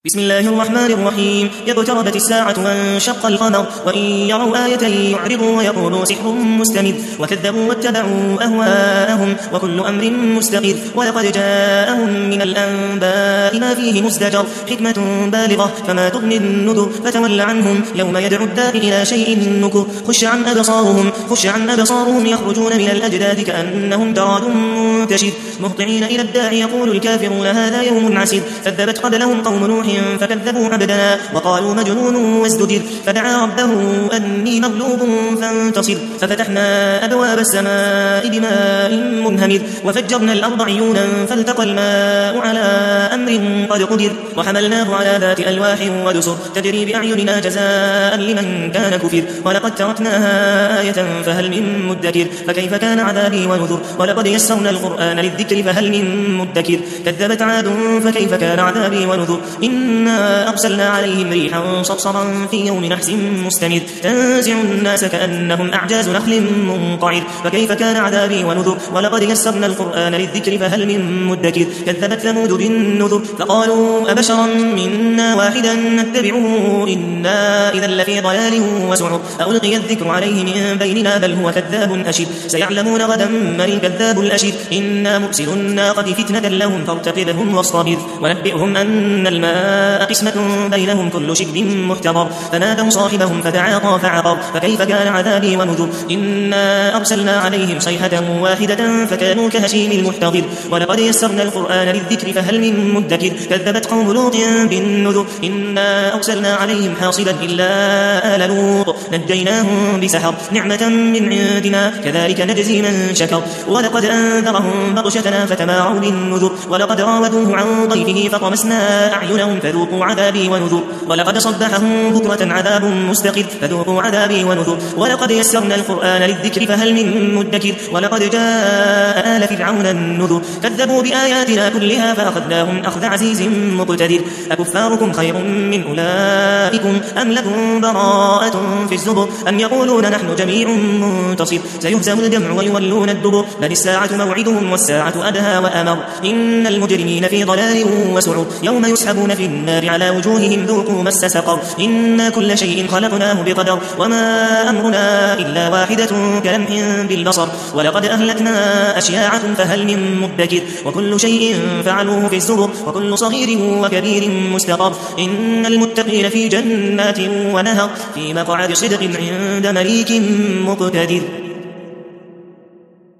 بسم الله الرحمن الرحيم. اقتربت الساعة وانشق القمر وإن يروا آية يعرضوا ويقولوا سحر مستمر وكذبوا واتبعوا أهواءهم وكل أمر مستقر ولقد جاءهم من الأنباء ما فيه مزدجر حكمة بالغة فما تغني النذر فتول عنهم يوم يدعو الداعي إلى شيء نكر خش عن أبصارهم يخرجون من الأجداث كأنهم جراد منتشر مهطعين إلى الداعي يقول الكافرون هذا يوم عسير كذبت قبلهم قوم نوح فكذبوا عبدنا وقالوا مجنون وازدجر فدعا ربه أني مغلوب فانتصر ففتحنا أبواب السماء بماء منهمر وفجرنا الأرض عيونا فالتقى الماء على أمر قد قدر وحملناه على ذات ألواح ودسر تجري بأعيننا جزاء لمن كان كفر ولقد تركناها آية فهل من مدكر فكيف كان عذابي ونذر ولقد يسرنا القرآن للذكر فهل من مدكر كذبت عاد فكيف كان عذابي ونذر إنا أرسلنا عليهم ريحا صرصرا في يوم نحس مستمر تنزع الناس كأنهم أعجاز نخل منقعر فكيف كان عذابي ونذر ولقد يسرنا القرآن للذكر فهل من مدكر كذبت ثمود بالنذر فقالوا أبشرا منا واحدا نتبعه إنا إذا لفي ضلال وسعر ألقي الذكر عليه من بيننا بل هو كذاب أشر سيعلمون غدا من الكذاب الأشر إنا مرسل الناقة فتنة لهم فارتقبهم واصطبر ونبئهم أن الماء قسمة بينهم كل شرب محتضر فنادوا صاحبهم فتعاطى فعقر فكيف كان عذابي ونذر إنا أرسلنا عليهم صيحة واحدة فكانوا كهشيم المحتضر ولقد يسرنا القرآن للذكر فهل من مدكر كذبت قوم لوط بالنذر إنا أرسلنا عليهم حاصبا إلا آل لوط نجيناهم بسحر نعمة من عندنا كذلك نجزي من شكر ولقد أنذرهم بطشتنا فتماروا بالنذر ولقد راودوه عن ضيفه فطمسنا أعينهم فذوقوا عذابي ونذر ولقد صبحهم بكرة عذاب مستقر فذوقوا عذابي ونذر ولقد يسرنا القرآن للذكر فهل من مدكر ولقد جاء آل فرعون النذر كذبوا بآياتنا كلها فأخذناهم أخذ عزيز مقتدر أكفاركم خير من أولئكم أم لكم براءة في الزبر أم يقولون نحن جميع منتصر سيهزم الجمع ويولون الدبر بل الساعة موعدهم والساعة أدهى وأمر إن المجرمين في ضلال وسعر يوم يسحبون في النار على وجوههم ذوقوا مس سقر إنا كل شيء خلقناه بقدر وما أمرنا إلا واحدة كلمح بالبصر ولقد أهلكنا أشياعكم فهل من مدكر وكل شيء فعلوه في الزبر وكل صغير وكبير مستقر إن المتقين في جنات ونهر في مقعد صدق عند مليك مقتدر.